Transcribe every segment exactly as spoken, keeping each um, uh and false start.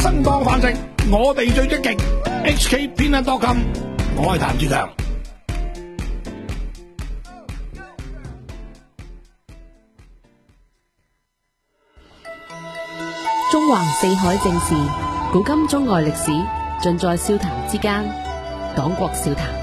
生當飯食，我哋最積極。H K 偏得多金，我係譚志強。 中橫四海正事，古今中外歷史，盡在笑談之間。講國笑談。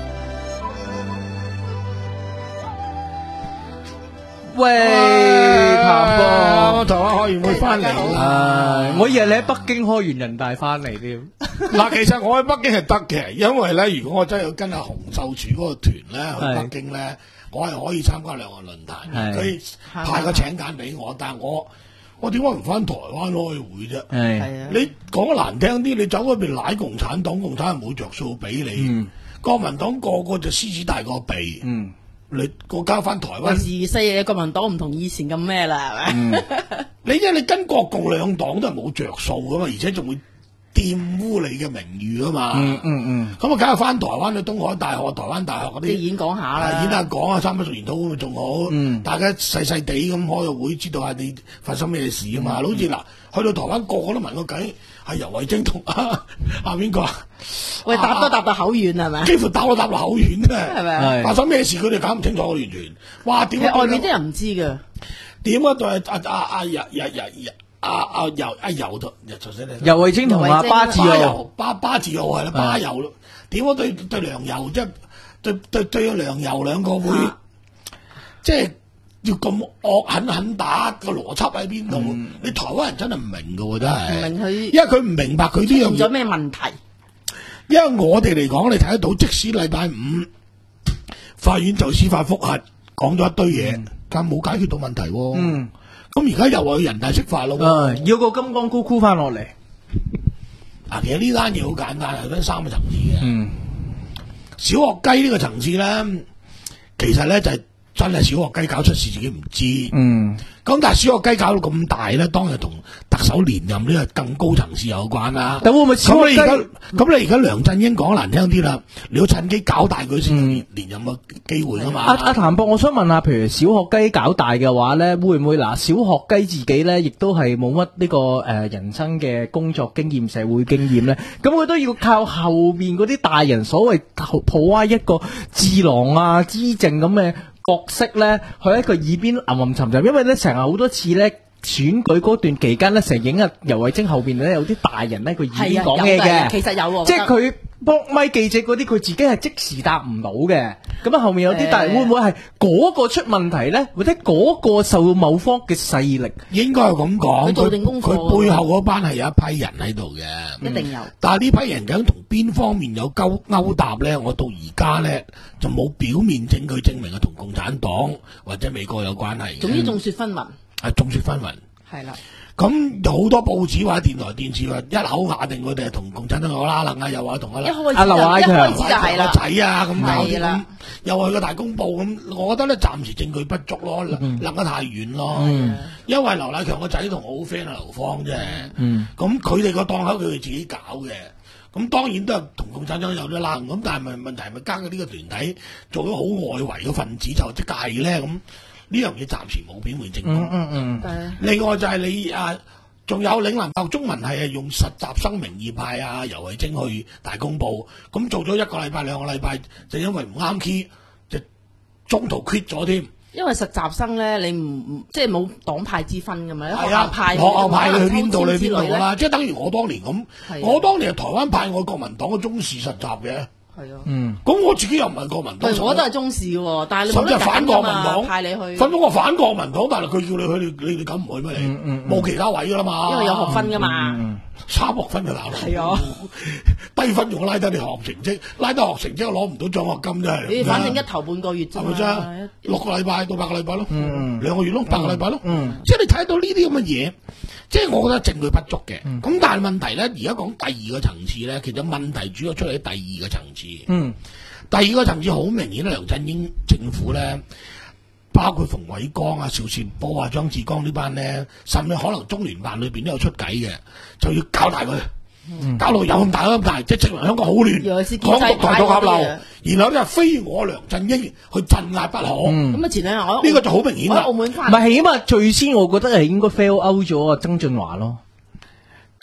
喂，譚哥， 我台灣開完會翻嚟啦。 我以為你喺北京開完人大翻嚟添。 嗱，其實我喺北京係得嘅，因為咧，如果我真係要跟阿洪秀柱嗰個團咧去北京咧，我係可以參加兩個論壇，佢派個請柬俾我，但係我我點解唔翻台灣開會啫？係啊，你講得難聽啲，你走嗰邊奶共產黨，共產黨冇着數俾你，嗯、國民黨個個就獅子大過鼻。嗯你國家翻台灣， 時勢嘅國民黨唔同以前咁咩啦，係咪？ 你因為你跟國共兩黨都係冇着數噶嘛，而且仲會玷污你嘅名譽啊嘛。嗯嗯嗯。咁啊，梗係翻台灣去東海大學、台灣大學嗰啲演講下啦， 演下講啊，三不熟研討會仲好。嗯。大家細細地咁開個會，知道下你發生咩事啊嘛。好似嗱，去到台灣個個都問個計，係游蕙禎同啊啊邊個啊？ 喂，答都答到口軟係咪？ 幾乎答都答到口軟啫，係咪？發生咩事佢哋搞唔清楚，完全。哇！點解外面啲人唔知㗎？ 點解對阿阿阿游游游阿阿游阿游同頭先你？ 游蕙禎同阿巴治奧， 巴巴治奧係啦，巴游咯。點解對對梁游即係對對對梁游兩個會即係要咁惡狠狠打個邏輯喺邊度？你台灣人真係唔明㗎喎，真係。唔明佢，因為佢唔明白佢呢樣嘢。 出咗咩問題？ 因為我哋嚟講，你睇得到，即使禮拜五法院就司法覆核講咗一堆嘢，但冇解決到問題。嗯，咁而家又話人大釋法咯。 誒，要個金剛箍箍翻落嚟。 啊，其實呢單嘢好簡單，係分三個層次嘅。嗯，小學雞呢個層次咧，其實咧就係真係小學雞搞出事自己唔知。嗯。咁但係小學雞搞到咁大咧，當然同特首連任呢個更高層次有關啦。 咁會唔會小學雞？ 咁你而家梁振英講難聽啲啦，你要趁機搞大佢先連連任嘅機會啊嘛。 阿阿譚博，我想問下，譬如小學雞搞大嘅話咧，會唔會嗱小學雞自己咧，亦都係冇乜呢個誒人生嘅工作經驗、社會經驗咧？咁佢都要靠後面嗰啲大人所謂抱歪一個智囊啊、知政咁嘅角色咧，去一個耳邊吟吟沉沉，因為咧成日好多次咧選舉嗰段期間咧，成影啊游蕙禎後邊咧有啲大人咧，佢耳邊講嘢嘅， 其實有， 即係佢幫咪記者嗰啲，佢自己係即時答唔到嘅。咁啊，後面有啲大人會唔會係嗰個出問題咧，或者嗰個受到某方嘅勢力？ 應該係咁講， 佢做定功課， 佢背後嗰班係有一批人喺度嘅， 一定有。 但係呢批人究竟同邊方面有勾勾搭咧？我到而家咧就冇表面證據證明係同共產黨或者美國有關係嘅。 總之眾說紛紜， 係眾說紛紜，係啦。咁有好多報紙或者電台電視話一口下定佢哋係同共產黨有拉楞啊，又話同阿阿劉華強、阿個仔啊咁搞啲咁，又話個大公報咁，我覺得咧暫時證據不足咯，諗得太遠咯。嗯、因為劉偉強個仔同我好 friend 啊，劉芳啫。咁佢哋個檔口佢哋自己搞嘅，咁當然都係同共產黨有啲拉楞。咁但係問問題係咪加嘅呢個團體做咗好外圍嘅分子就即係咧咁？呢樣嘢暫時冇表面證據。嗯嗯嗯。另外就係你啊，仲有嶺南教育中文系係用實習生名義派啊游蕙禎去大公報，咁做咗一個禮拜兩個禮拜，就因為唔啱 key，就中途 quit 咗添。 因為實習生咧，你唔唔即係冇黨派之分㗎嘛， 學校派學校派你去邊度你邊度啦，即係等於我當年咁，我當年係台灣派我國民黨嘅中視實習嘅。係啊，嗯，咁我自己又唔係國民黨， 我都係中視嘅，但係你冇得反國民黨派你去， 分咗我反國民黨，但係佢叫你去，你你哋敢唔去咩？你冇其他位噶啦嘛， 因為有學分噶嘛， 三學分就鬧啦，係啊，低分仲拉低你學成績，拉低學成績攞唔到獎學金真係， 你反正一頭半個月啫，係咪啫？ 六個禮拜到八個禮拜咯，兩個月咯，八個禮拜咯，即係你睇到呢啲咁嘅嘢。即係我覺得證據不足嘅，咁、嗯、但係問題咧，而家講第二個層次咧，其實問題主要出嚟喺第二個層次。嗯，第二個層次好明顯，梁振英政府咧，包括馮偉光啊、邵善波啊、張志剛呢班咧，甚至可能中聯辦裏邊都有出計嘅，就要搞大佢，嗯、搞到有咁大咁大，即係證明香港好亂，港獨台獨合流，然後咧非我梁振英去鎮壓不可。咁啊、嗯、前兩日我呢個就好明顯啦。 澳門唔係起碼最先，我覺得係應該 fail out 咗啊曾俊華咯。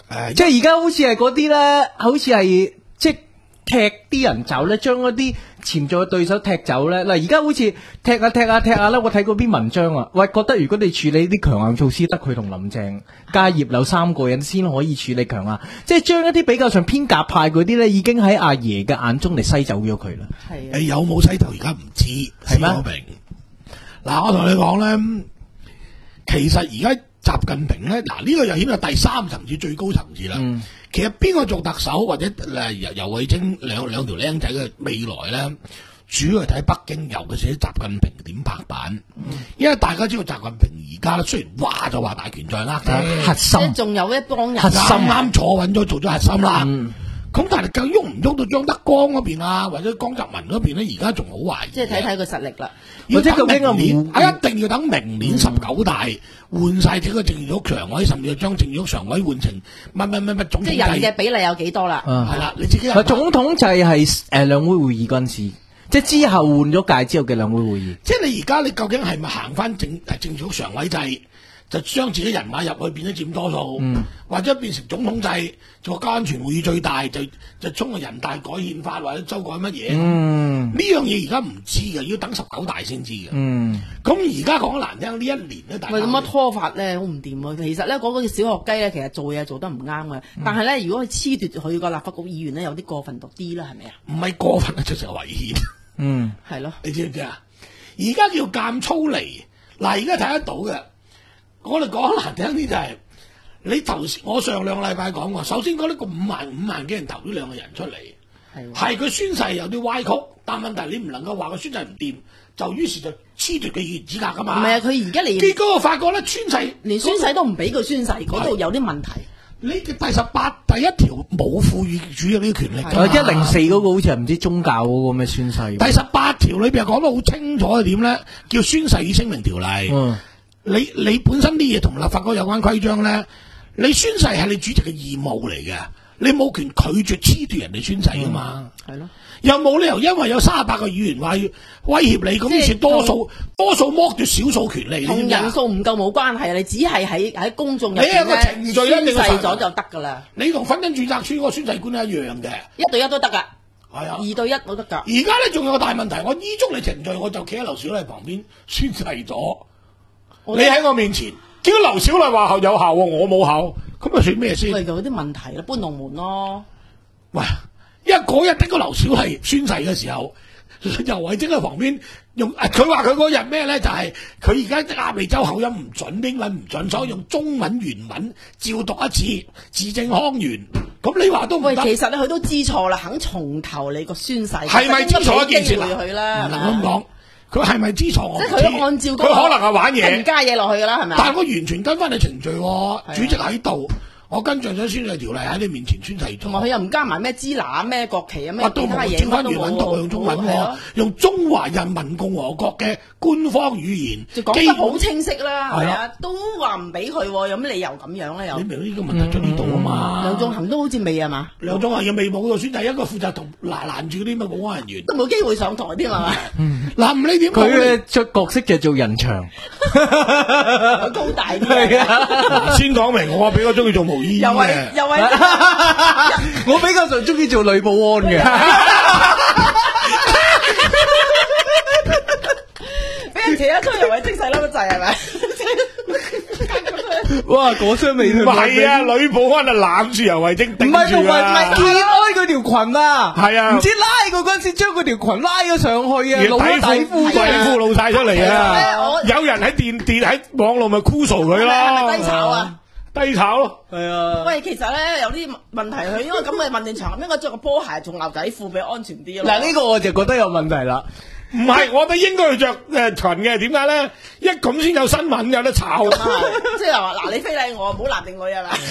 誒， 即係而家好似係嗰啲咧，好似係即係踢啲人走咧，將嗰啲潛在嘅對手踢走咧。嗱，而家好似踢下踢下踢下咧，我睇過篇文章啊，喂，覺得如果你處理啲強硬措施，得佢同林鄭加葉劉三個人先可以處理強硬，即係將一啲比較上偏鴿派嗰啲咧，已經喺阿爺嘅眼中嚟篩走咗佢啦。 係誒，有冇篩走而家唔知，係咩？ 嗱，我同你講咧，其實而家習近平咧，嗱、這、呢個又顯到第三層次、最高層次啦。嗯、其實邊個做特首或者誒游游蕙禎兩兩條僆仔嘅未來咧，主要係睇北京，尤其是習近平點拍板。嗯、因為大家知道習近平而家咧，雖然話就話大權在握，嗯、核心仲有一幫人核心啱坐穩咗，做咗核心啦。嗯咁但係究竟喐唔喐到張德江嗰邊啊，或者江澤民嗰邊咧？而家仲好懷疑。即係睇睇個實力啦。 要等明年，係一定要等明年十九大換晒整個政治局常委，甚至係將政治局常委換成乜乜乜乜總統制。 即係人嘅比例有幾多啦？ 係啦，你自己。 總統制係誒兩會會議嗰陣時，即係之後換咗屆之後嘅兩會會議。 即係你而家你究竟係咪行翻政誒政治局常委制？就將自己人馬入去變咗佔多數，嗯、或者變成總統制，做國家安全會議最大，就就衝個人大改憲法或者修改乜嘢。呢、嗯、樣嘢而家唔知嘅，要等十九大先知嘅。咁而家講得難聽，呢一年咧，大家喂咁樣拖法咧好唔掂喎。其實咧嗰個小學雞咧，其實做嘢做得唔啱嘅。嗯、但係咧，如果佢褫奪佢個立法局議員咧，有啲過分獨啲啦，係咪啊？ 唔係過分啊，直情係違憲。 嗯， 係咯。 你知唔知啊？而家叫監粗嚟，嗱，而家睇得到嘅。我哋講難聽啲就係、是，你頭先我上兩個禮拜講過，首先嗰啲個五萬五萬幾人投呢兩個人出嚟，係佢宣誓有啲歪曲，但問題你唔能夠話佢宣誓唔掂，就於是就褫奪嘅議員資格噶嘛。 唔係啊，佢而家連結果我發覺咧，宣誓連宣誓都唔俾佢宣誓，嗰度有啲問題。 你嘅第十八第一條冇賦予主席呢個權力㗎。 一零四嗰個好似係唔知宗教嗰個咩宣誓。 第十八條裏邊講得好清楚係點咧？叫宣誓與聲明條例。嗯你你本身啲嘢同立法局有關規章咧，你宣誓係你主席嘅義務嚟嘅，你冇權拒絕褫奪人哋宣誓噶嘛，係咯、嗯，又冇理由因為有三十八個議員話要威脅你，咁於是多數多數剝奪少數權利， 同人數唔夠冇關係，你只係喺喺公眾入邊咧，你有個程序宣誓咗就得噶啦。 你同婚姻註冊處嗰個宣誓官一樣嘅， 一對一都得噶， 係啊， 二對一都得噶。 而家咧仲有個大問題，我依足你程序，我就企喺劉小麗旁邊宣誓咗。你喺我面前，結果劉小麗話效有效，我冇效，咁咪算咩先？ 咪就有啲問題啦，搬龍門咯。 喂，因為嗰日等個劉小麗宣誓嘅時候，游蕙禎喺旁邊用，佢話佢嗰日咩咧？就係佢而家亞美洲口音唔準，英文唔準，所以用中文原文照讀一次，字正腔圓。咁你話都唔得？喂， 其實咧佢都知錯啦，肯從頭你個宣誓， 係咪知錯一件事啦？ 唔能咁講。佢係咪知錯？ 即係佢按照佢、那個、 可能係玩嘢， 唔加嘢落去噶啦，係咪？ 但係我完全跟翻你程序，的主席喺度，我跟住咗宣誓條例喺你面前宣誓。 同埋佢又唔加埋咩支那咩國旗啊咩其他嘢， 照翻原文讀用中文喎，用中華人民共和國嘅官方語言， 就講得好清晰啦，係啊，都話唔俾佢，有咩理由咁樣咧？又你明呢個問題出呢度啊嘛？ 梁頌恆都好似未係嘛？ 梁頌恆又未冇到宣誓，一個負責同攔攔住嗰啲乜保安人員， 都冇機會上台添係嘛？ 嗱唔理點， 佢嘅出角色就做人牆， 高大啲啊！先講明，我比較中意做毛衣嘅， 又係我比較上中意做女保安嘅， 俾人扯一出游蕙禎細粒得滯係咪？ 哇！嗰雙美唔係啊，女保安啊攬住游蕙禎頂住啊！ 唔係唔係，揭開佢條裙啊！ 係啊， 唔知拉佢嗰陣時將佢條裙拉咗上去啊，露咗底褲， 底褲露晒出嚟啊！有人喺電電喺網絡咪酷訴佢咯， 係咪低炒啊？ 低炒咯， 係啊！ 喂，其實咧有啲問題，佢因為咁嘅運動場應該着個波鞋同牛仔褲比較安全啲咯。 嗱，呢個我就覺得有問題啦。 唔係，我覺得應該要着誒裙嘅，點解咧？一咁先有新聞有得炒。 即係話嗱，你非禮我，唔好男定女係咪？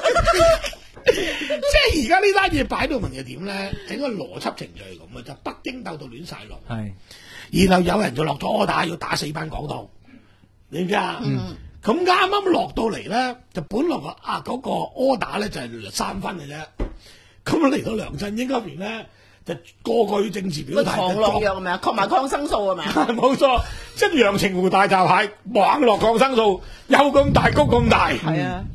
即係而家呢單嘢擺到明係點咧？整個邏輯程序係咁嘅，就北京鬥到亂晒龍。係，然後有人就落咗柯打，要打死班港獨，你知唔知啊？嗯。咁啱啱落到嚟咧，就本來啊嗰、那個柯打咧就係、是、三分嘅啫。咁嚟到梁振英嗰邊咧，就個個要政治表態。 抗落藥係咪啊？抗埋抗生素係咪啊？ 冇錯，即係陽澄湖大閘蟹，猛落抗生素，有咁大谷咁大。係啊。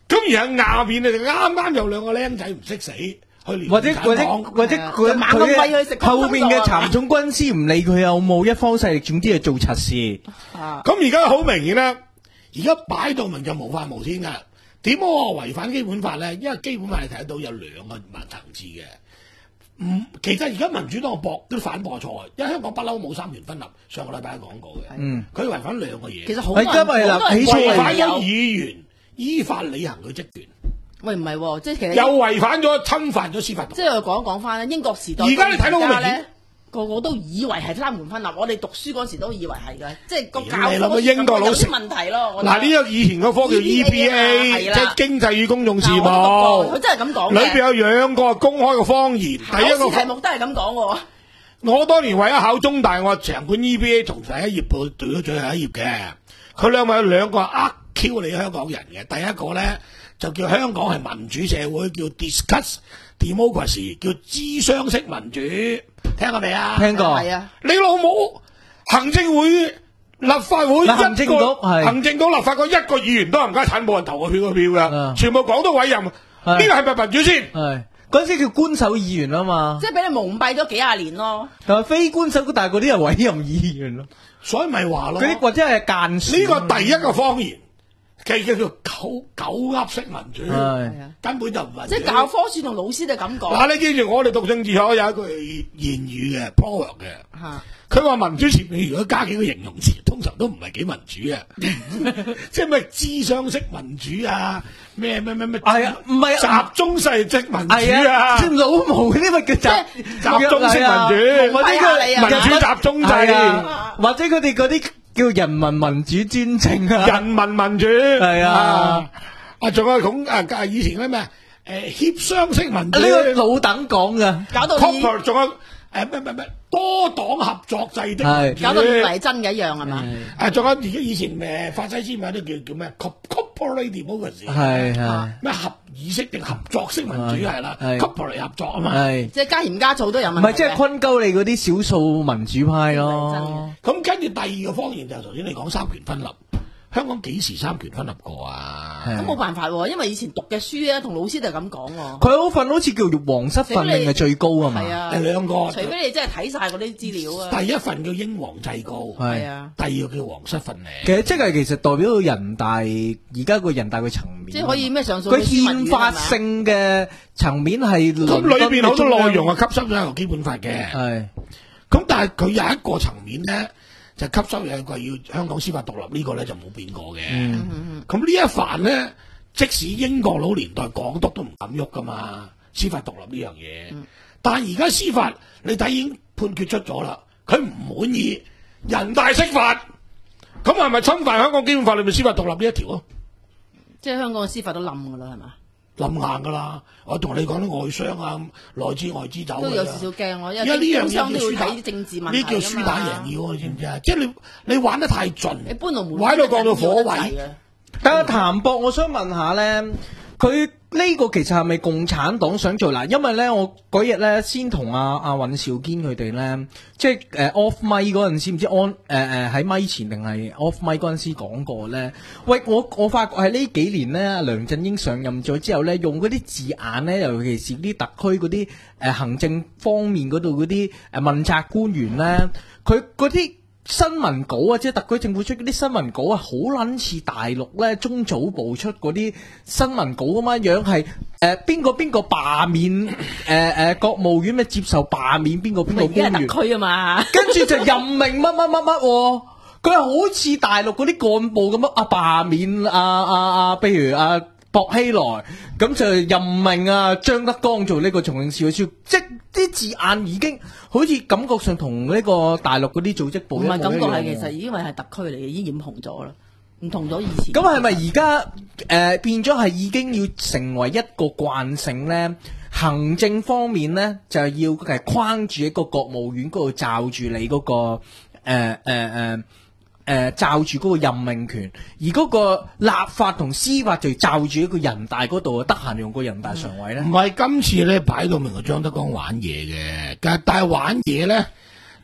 咁而喺下邊咧就啱啱有兩個僆仔唔識死，去連或者或者或者佢猛咁餵佢食後邊嘅蠶種軍師唔理佢有冇一方勢力，總之係做賊事。 咁而家好明顯啦，而家擺到明就無法無天噶。點解我話違反基本法咧？因為基本法你睇得到有兩個層次嘅。唔，其實而家民主黨駁都反駁錯，因為香港不嬲冇三權分立。上個禮拜講過嘅，嗯，佢違反兩個嘢。 其實好多人係因為啦，起違反咗有議員依法履行佢職權。 喂，唔係喎，即係其實又違反咗侵犯咗司法獨立。 即係我講一講翻英國時代。 而家你睇到好明顯， 個個都以為係三權分立。我哋讀書嗰時都以為係嘅，即係個教你諗下英國老師有啲問題咯。 嗱，呢個以前個科叫 E B A， 即係經濟與公眾事務。 佢真係咁講嘅。 裏邊有兩個公開嘅方言，第一個題目都係咁講喎。 我當年為咗考中大，我成本 E B A 從第一頁到對咗最後一頁嘅。佢兩個有兩個呃 Q 你香港人嘅，第一個咧就叫香港係民主社會，叫 discuss democracy， 叫諮商式民主，聽過未啊？ 聽過。 係啊。 你老母行政會、立法會、 行政局係行政局、立法局一個議員都唔加產，冇人投過票個票噶，全部講到委任，呢個係咪民主先？ 係嗰陣時叫官守議員啊嘛， 即係俾你蒙蔽咗幾廿年咯。 但係非官守，但係嗰啲係委任議員咯， 所以咪話咯， 嗰啲或者係間選。 呢個第一個方言。叫叫做狗狗噏式民主，根本就唔係。 即係教科書同老師都咁講。 嗱，你記住，我哋讀政治學有一句言語嘅 proverb 嘅，佢話民主前面如果加幾個形容詞，通常都唔係幾民主嘅，即係咩諮商式民主啊，咩咩咩咩， 係啊，唔係集中式即民主啊， 即老毛嗰啲咪叫集集中式民主， 或者個民主集中制， 或者佢哋嗰啲。叫人民民主專政啊！ 人民民主係啊！ 啊，仲有講啊，以前咧咩誒協商式民主， 呢個老鄧講噶， 搞到仲有誒咩咩咩多黨合作制的民主， 搞到以為係真嘅一樣係嘛？ 誒，仲有而家以前誒法西斯咪都叫叫咩 corporate democracy， 係係咩合議式定合作式民主係啦 ，corporate 合作啊嘛， 即係加鹽加醋都有問題。 唔係即係昆鳩你嗰啲少數民主派咯。 咁跟住第二個方言就係頭先你講三權分立。香港幾時三權分立過啊？ 咁冇辦法喎，因為以前讀嘅書咧，同老師就係咁講喎。 佢嗰份好似叫做皇室訓令係最高啊嘛。 係啊， 係兩個。 除非你真係睇晒嗰啲資料啊。 第一份叫英皇制誥， 係啊。 第二個叫皇室訓令。 其實即係其實代表到人大而家個人大嘅層面。 即係可以咩上訴？ 佢憲法性嘅層面係。 咁裏邊好多內容係吸收咗喺個基本法嘅。 係。 咁但係佢有一個層面咧。就吸收有個要香港司法獨立呢個咧就冇變過嘅。咁呢一範咧，即使英國佬年代港督都唔敢喐噶嘛，司法獨立呢樣嘢。嗯、但係而家司法你睇已經判決出咗啦，佢唔滿意人大釋法，咁係咪侵犯香港基本法裏面司法獨立呢一條啊？ 即係香港嘅司法都冧噶啦，係嘛？ 冧硬噶啦！我同你講啲外商啊，內資外資走都有少少驚我，因為呢樣嘢要睇政治問題， 呢叫輸打贏要，你知唔知啊？即係你你玩得太盡， 你搬到門， 玩到講到火位。 但係譚博，我想問下咧，佢呢個其實係咪共產黨想做嗱？因為咧，我嗰日咧先同阿阿尹兆堅佢哋咧，即係誒、呃、off mic 嗰陣時，唔知 on 誒誒喺咪前定係 off mic 嗰陣時講過咧。喂，我我發覺係呢幾年咧，梁振英上任咗之後咧，用嗰啲字眼咧，尤其是啲特區嗰啲誒行政方面嗰度嗰啲誒問責官員咧，佢嗰啲新聞稿啊，即係特區政府出嗰啲新聞稿啊，好撚似大陸咧中早報出嗰啲新聞稿咁樣樣，係誒邊個邊個罷免誒誒、呃呃、國務院咩接受罷免邊個邊個官員， 特區啊嘛， 跟住就任命乜乜乜乜，佢係好似大陸嗰啲幹部咁樣啊罷免啊啊啊，譬如啊薄熙來，咁就任命啊張德江做呢個重慶市委書，即係啲字眼已經好似感覺上同呢個大陸嗰啲組織部唔係感覺係，其實因為係特區嚟嘅，已經染紅咗啦，唔同咗以前。 咁係咪而家誒變咗係已經要成為一個慣性咧？行政方面咧就係要係框住一個國務院嗰度罩住你嗰、嗰個誒誒誒。呃呃呃誒、呃，罩住嗰個任命權，而嗰個立法同司法就罩住一個人大嗰度啊，得閒用個人大常委咧。 唔係今次咧擺到明個張德江玩嘢嘅，但係但係玩嘢咧，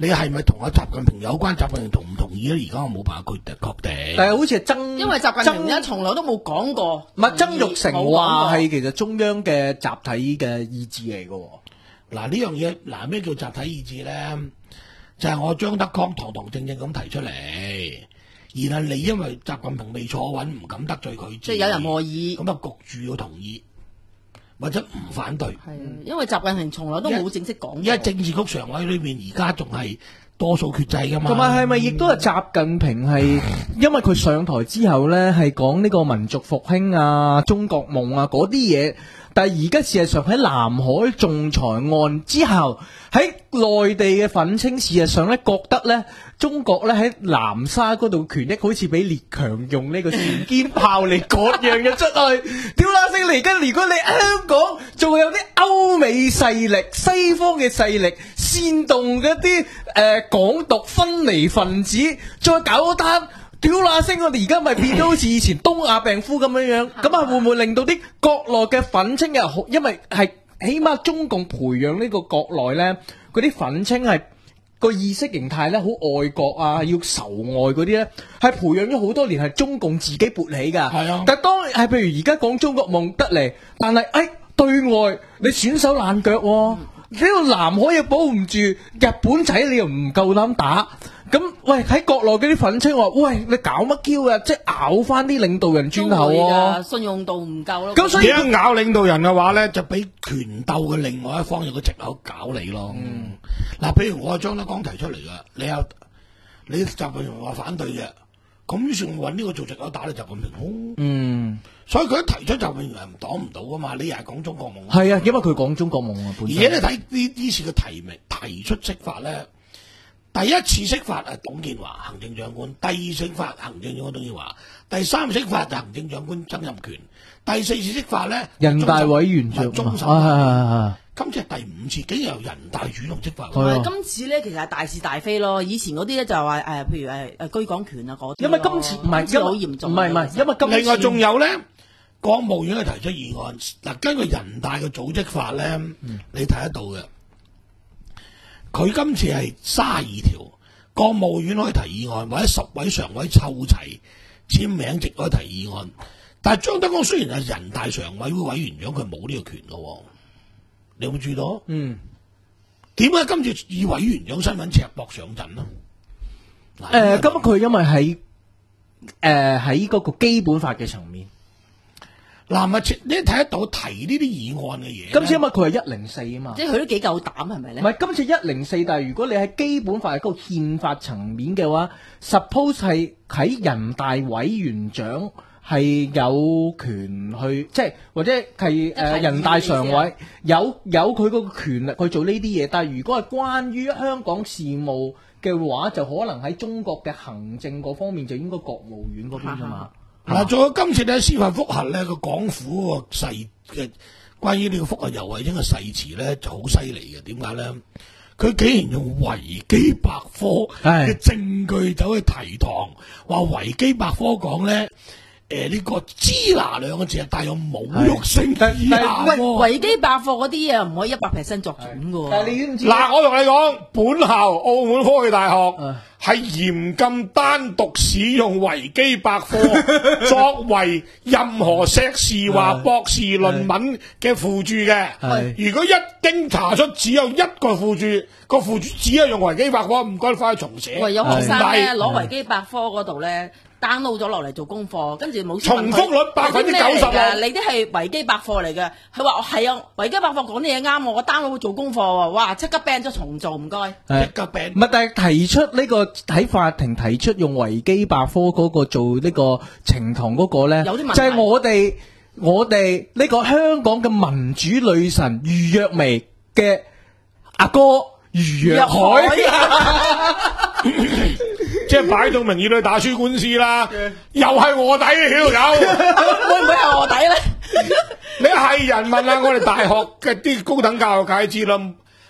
你係咪同阿習近平有關？習近平同唔同意咧？而家我冇辦法確定確定。 但係好似係曾， 因為習近平咧從來都冇講過。 唔係曾鈺成話係其實中央嘅集體嘅意志嚟嘅。 嗱呢樣嘢，嗱咩叫集體意志咧？就係、是、我張德江堂堂正正咁提出嚟，然後你因為習近平未坐穩，唔敢得罪佢， 即係有人和議， 咁啊焗住要同意，或者唔反對。 係因為習近平從來都冇正式講過。 因為政治局常委裏邊而家仲係多數決制噶嘛。 同埋係咪亦都係習近平係因為佢上台之後咧係講呢個民族復興啊、中國夢啊嗰啲嘢？但係而家事實上喺南海仲裁案之後，喺內地嘅憤青事實上咧覺得咧，中國咧喺南沙嗰度權益好似俾列強用呢個船堅炮利各樣嘅出去，屌啦聲嚟緊！如果你香港仲有啲歐美勢力、西方嘅勢力煽動嗰啲誒港獨分離分子，再搞單。屌啦聲，我哋而家咪變咗好似以前東亞病夫咁樣樣，咁啊會唔會令到啲國內嘅憤青又好？因為係起碼中共培養呢個國內咧，嗰啲憤青係個意識形態咧好愛國啊，要仇外嗰啲咧，係培養咗好多年，係中共自己勃起噶。係啊，但係當係譬如而家講中國夢得嚟，但係誒、哎、對外你損手爛腳、啊，呢個南海又保唔住，日本仔你又唔夠膽打。咁喂喺國內嗰啲憤青話，喂你搞乜 Q 啊？即係咬翻啲領導人轉頭啊！ 信用度唔夠咯。 咁所以一咬領導人嘅話咧，就俾權鬥嘅另外一方有個藉口搞你咯。嗱、嗯，譬如我係張德江提出嚟噶，你有你習近平話反對嘅，咁於是我揾呢個做藉口打你習近平咯。嗯，所以佢一提出習近平係唔擋唔到噶嘛。你又係講中國夢。係啊， 因為佢講中國夢啊。 而且你睇呢呢次嘅提名提出釋法咧。第一次釋法係董建華行政長官，第二次釋法行政長官董建華，第三次釋法就行政長官曾蔭權，第四次釋法咧人大委員長終審。 啊， 今次係第五次，竟然由人大主動釋法。 係今次咧，其實係大是大非咯。以前嗰啲咧就係話誒，譬如誒誒居港權啊嗰啲。 因為今次唔係，因為好嚴重。唔係唔係，因為今次另外仲有咧，國務院係提出議案嗱，根據人大嘅組織法咧，嗯、你睇得到嘅。佢今次係卅二條，國務院可以提議案，或者十位常委湊齊簽名即可以提議案。但係張德江雖然係人大常委會委員長，佢冇呢個權咯。你有冇注意到？嗯。點解今次以委員長身份赤膊上陣呢？誒、 呃，咁佢因為喺誒喺嗰個基本法嘅層面。 嗱，咪你睇得到提呢啲議案嘅嘢。 今次因為佢係一零四啊嘛， 即係佢都幾夠膽係咪咧？ 唔係今次一零四，但係如果你喺基本法係嗰個憲法層面嘅話 ，suppose 係喺人大委員長係有權去，即係或者係誒、呃、人大常委有有佢嗰個權力去做呢啲嘢。但係如果係關於香港事務嘅話，就可能喺中國嘅行政嗰方面就應該國務院嗰邊㗎嘛。 嗱，仲有今次咧司法覆核咧個港府個誓嘅關於呢個覆核游蕙禎嘅誓詞咧就好犀利嘅。點解咧？佢竟然用維基百科嘅證據走去提堂，話維基百科講咧，誒、呃、呢、這個支那兩個字係帶有侮辱性嘅意涵。 喂，維基百科嗰啲嘢唔可以一百 percent 作準嘅。 但係你知唔知？ 嗱，我同你講，本校澳門科技大學。係嚴禁單獨使用維基百科作為任何碩士或博士論文嘅附注嘅。如果一經查出只有一個附注，個附注只係用維基百科，唔該翻去重寫。 喂，有學生咧攞維基百科嗰度咧 download 咗落嚟做功課，跟住冇重複率百分之九十六。 你啲係維基百科嚟嘅，佢話我係啊，維基百科講啲嘢啱我，我 download 做功課喎，哇！即刻 ban 咗重做，唔該。即刻 ban。 唔係，但係提出呢個喺法庭提出用維基百科嗰個做呢個呈堂嗰個咧， 有啲問題就係我哋我哋呢個香港嘅民主女神余若薇嘅阿哥余若海。 即係擺到明要去打輸官司啦，又係臥底嘅呢條友， 會唔會係臥底咧？ 你係人問啊！我哋大學嘅啲高等教育界知啦，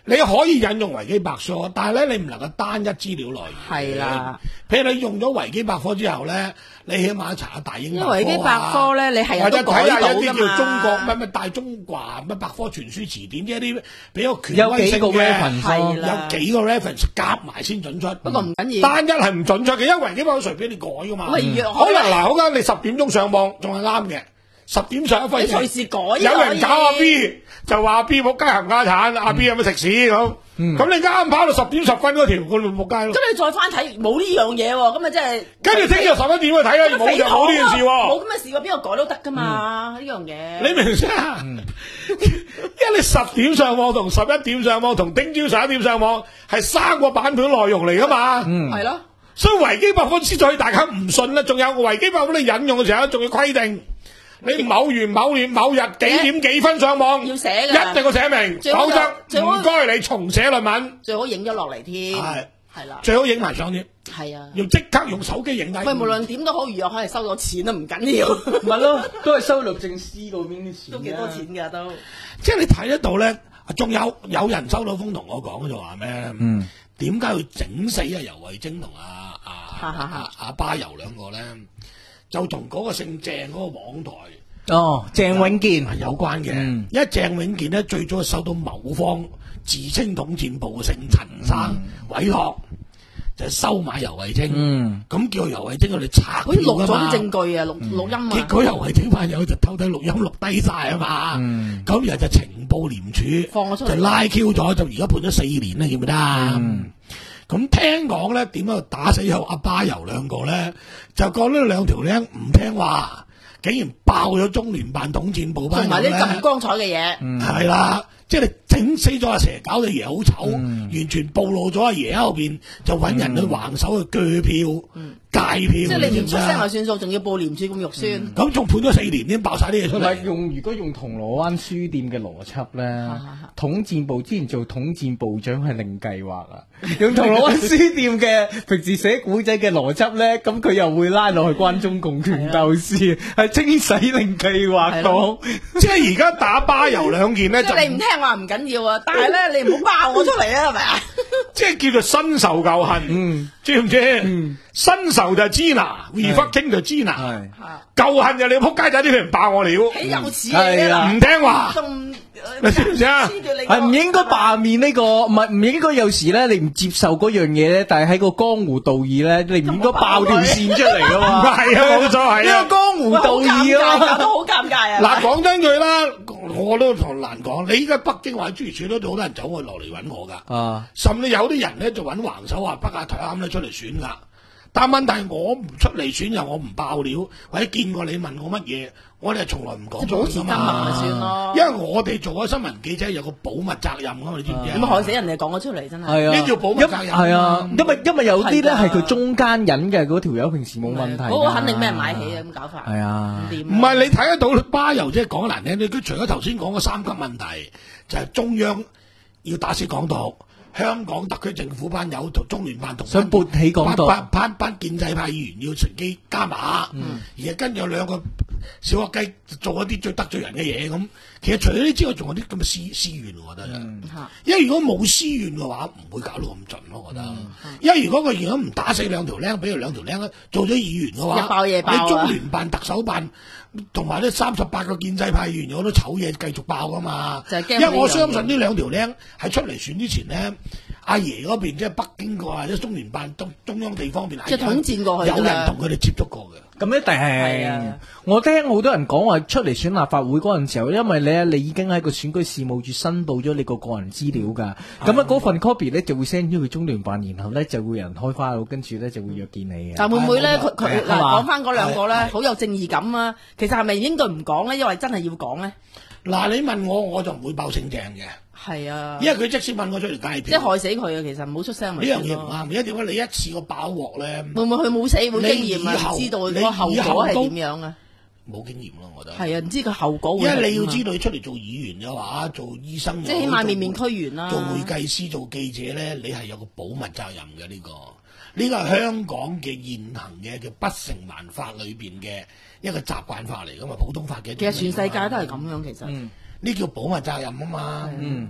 你可以引用維基百科，但係咧你唔能夠單一資料來源。 係啦， 譬如你用咗維基百科之後咧，你起碼查下大英百科啊， 因為維基百科咧，你係有或者得改睇下到㗎有啲叫中國嘛。 乜乜大中華乜百科全書詞典，即係啲比較權有威性幾個嘅， reference 係啦有幾個 reference 夾埋先準出。 不過唔緊要， 單一係唔準確嘅，因為維基百科隨便你改噶嘛。 喂若可能嗱，好啦，你十點鐘上網仲係啱嘅，十點上一分你隨時改啊有人搞阿可以 B 就話 B 仆街冚家產，阿 B 有冇食屎咁？咁你啱跑到十點十分嗰條，佢咪仆街咯。 咁你再翻睇冇呢樣嘢喎，咁咪即係跟住聽日十一點去睇啊，冇就冇呢件事喎。 冇咁嘅事喎，邊個改都得噶嘛？呢樣嘢你明唔明啊？因為你十點上網同十一點上網同聽朝十一點上網係三個版本內容嚟噶嘛。 係咯。 所以維基百科之所以大家唔信咧，仲有維基百科你引用嘅時候，仲要規定你某月某月某日幾點幾分上網， 要寫㗎一定要寫明， 最好就否則最好唔該你重寫論文， 最好影咗落嚟添。 係係啦， 最好影埋相添， 係啊。 要即刻用手機影低。 喂，無論點都好，如果可以收到錢都唔緊要， 咪咯，都係收律政司嗰邊啲錢， 都幾多錢㗎都。 即係你睇得到咧，仲有有人收到風同我講就話咩？嗯，點解要整死啊游蕙禎同阿阿阿阿巴柔兩個咧？就同嗰個姓鄭嗰個網台哦，鄭永健係有關嘅。 嗯因為鄭永健咧最早係收到某方自稱統戰部嘅姓陳生委託，就係收買游蕙禎。 嗯， 咁叫游蕙禎佢哋拆好似錄咗票㗎嘛啲證據啊，錄錄音啊。 結果游蕙禎班友就偷低錄音錄低晒啊嘛，咁然後就情報廉署放咗出嚟就拉 Q 咗，就而家判咗四年啦，記唔記得啊？咁聽講咧，點樣打死有阿巴柔兩個咧？就講呢兩條僆唔聽話，竟然爆咗中聯辦統戰部班同埋友咧， 啲咁唔光彩嘅嘢。 係啦，即係你整死咗阿蛇，搞到爺好醜，完全暴露咗阿爺喺後邊，就揾人去橫手去鋸票、戒票， 即係你唔出聲知唔知啊就算數，仲要報廉署咁肉酸。 咁仲判咗四年，先爆晒啲嘢出嚟。 唔係用如果用銅鑼灣書店嘅邏輯咧，統戰部之前做統戰部長係另計劃啊。用銅鑼灣書店嘅平時寫古仔嘅邏輯咧，咁佢又會拉落去關中共權鬥士，係清洗另計劃講。 即係而家打巴柔兩件咧，就即係你唔聽話唔緊要啊，但係咧你唔好爆我出嚟啊，係咪啊？ 即係叫做新仇舊恨， 嗯， 知唔知？新仇就係 Gina，reflecting 就 Gina， 係舊恨就你仆街仔啲人爆我料， 豈有此理係啦啊！ 唔聽話， 仲你知唔知啊？ 黐住你個係唔應該罷免呢個，唔係唔應該有時咧，你唔接受嗰樣嘢咧，但係喺個江湖道義咧，你唔應該爆條線出嚟噶嘛。 係啊，冇錯係啊呢個。江湖喂好道義尷尬，搞啊到好尷尬啊！ 嗱，講真句啦，我都同難講。你依家北京或者諸如此類都好多人走去落嚟揾我噶， 啊， 甚至有啲人咧就揾橫手話北亞台啱咧出嚟選噶。但問題係我唔出嚟選又我唔爆料，或者見過你問我乜嘢，我哋係從來唔講即係保持緘默咪算咯。 因為我哋做咗新聞記者有個保密責任噶嘛，你知唔知啊？ 咁害死人哋講咗出嚟，真係。 係啊， 呢叫保密責任係啊，因為因為有啲咧係㗎係佢中間人嘅嗰條友，平時冇問題㗎。 嗰個肯定俾人買起啊！咁搞法。 係啊唔掂唔係你睇得到巴柔，即係講難聽啲，佢除咗頭先講嘅三級問題，就係、中央要打死港獨，香港特區政府班友同中聯辦同想撥起港獨班班班建制派議員要乘機加碼， 嗯而係跟住有兩個小學雞做一啲最得罪人嘅嘢咁。其實除咗呢之外，仲有啲咁嘅私私怨，我覺得。 嗯因為如果冇私怨嘅話，唔會搞到咁盡咯，我覺得。 嗯因為如果佢如果唔打死兩條僆，俾佢兩條僆做咗議員嘅話， 一爆嘢爆啊你中聯辦、特首辦同埋呢三十八個建制派議員有好多醜嘢繼續爆噶嘛。 就係驚因為我呢樣嘢相信呢兩條僆喺出嚟選之前呢，阿爺嗰邊即係北京個或者中聯辦中中央地方面係即係統戰過去㗎啦有人同佢哋接觸過嘅。 咁一定係係啊。 我聽好多人講話出嚟選立法會嗰陣時候，因為咧你已經喺個選舉事務處申報咗你個個人資料㗎，咁啊嗰份 copy 咧就會 send 咗去中聯辦，然後咧就會有人開花，跟住咧就會約見你嘅。 但會唔會咧？ 係佢佢係嗱嘛講翻嗰兩個咧， 係好有正義感啊！其實係咪應該唔講咧？因為真係要講咧。 嗱，你問我我就唔會爆姓鄭嘅， 係啊， 因為佢即使問我出嚟戒票， 即係害死佢啊！其實唔好出聲呢咪算咯。 樣嘢唔啱。而家點解你一次過爆鑊咧？ 會唔會佢冇死冇經驗啊？ 你以後唔知道你個後以後果係都點樣啊？ 冇經驗咯，我覺得。 係啊，唔知個後果會因係點啊。 為你要知道，你出嚟做議員嘅話，做醫生， 即係起碼面面俱圓啦。 做會計師、做記者咧，你係有個保密責任嘅呢、個。呢個係香港嘅現行嘅叫不成文法裏邊嘅一個習慣法嚟噶嘛，普通法嘅。 其實全世界都係咁樣，其實。 嗯呢叫保密責任啊嘛。 嗯，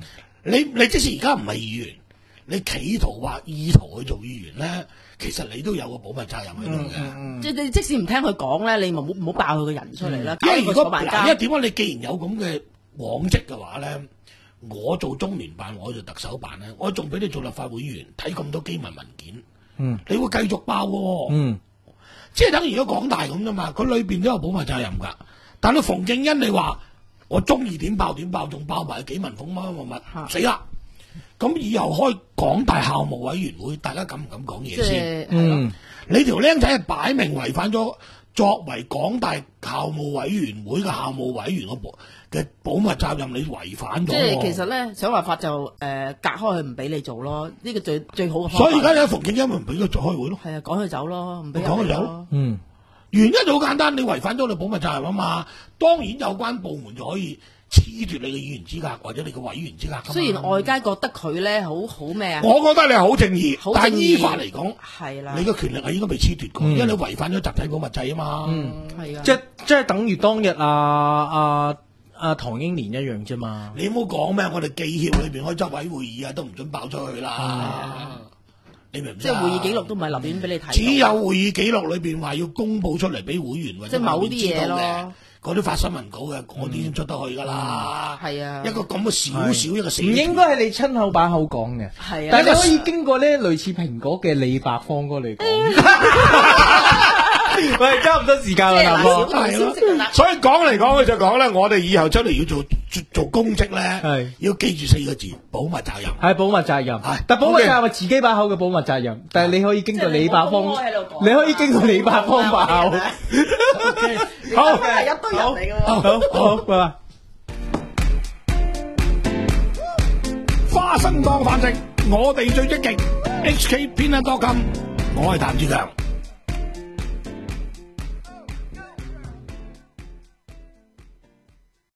你你即使而家唔係議員，你企圖話意圖去做議員咧，其實你都有個保密責任喺度嘅。 嗯嗯、 即係你即使唔聽佢講咧，你咪唔好唔好爆佢個人出嚟啦。 因為如果嗱， 因為點解你既然有咁嘅往績嘅話咧，我做中聯辦，我做特首辦咧，我仲俾你做立法會議員睇咁多機密文件， 嗯， 你會繼續爆喎。 嗯， 即係等於而家港大咁啫嘛，佢裏邊都有保密責任㗎。但係馮敬恩你話我中意點爆點爆，仲爆埋紀文鳳乜乜乜，死啦！咁以後開港大校務委員會，大家敢唔敢講嘢先？ 嗯， 你條僆仔係擺明違反咗作為港大校務委員會嘅校務委員嘅保嘅保密責任，你違反咗。 即係其實咧，想辦法就誒、呃、隔開佢唔俾你做咯，呢、這個最最好嘅方法。 所以而家有馮敬恩咪唔俾佢做開會咯。 係啊，趕佢走咯，唔俾佢趕佢走咯。 嗯。 原因就好簡單，你違反咗你保密責任啊嘛。當然有關部門就可以褫奪你嘅議員資格或者你嘅委員資格。 雖然外界覺得佢咧好好咩啊， 我覺得你係好正義， 好正義但係依法嚟講， 係啦， 你嘅權力係應該被褫奪過， 嗯、 因為你違反咗集體保密制啊嘛。 嗯， 係啊， 即即係等於當日啊啊啊唐英年一樣啫嘛。 你唔好講咩，我哋記協裏邊開執委會議啊，都唔准爆出去啦。你明唔明？ 即係會議記錄都唔係立亂俾你睇。 只有會議記錄裏邊話要公佈出嚟俾會員或者即係某啲嘢咯。 嗰啲發新聞稿嘅，嗰啲先出得去噶啦。 係啊， 一個咁嘅少少一個死， 唔應該係你親口把口講嘅。 係啊， 但係你可以經過咧類似蘋果嘅李百芳哥嚟講。喂，差唔多時間啦，大哥。 係咯，所以講嚟講去就講咧，我哋以後出嚟要做做做公職咧，係要記住四個字：保密責任。 係保密責任，但保密責任係自己把口嘅保密責任，但係你可以經過李百芳，你可以經過李百芳把口。好， 係一堆人嚟㗎喎。 好，好，拜拜。 花生當飯食，我哋最積極。H K 偏向多金，我係譚志強。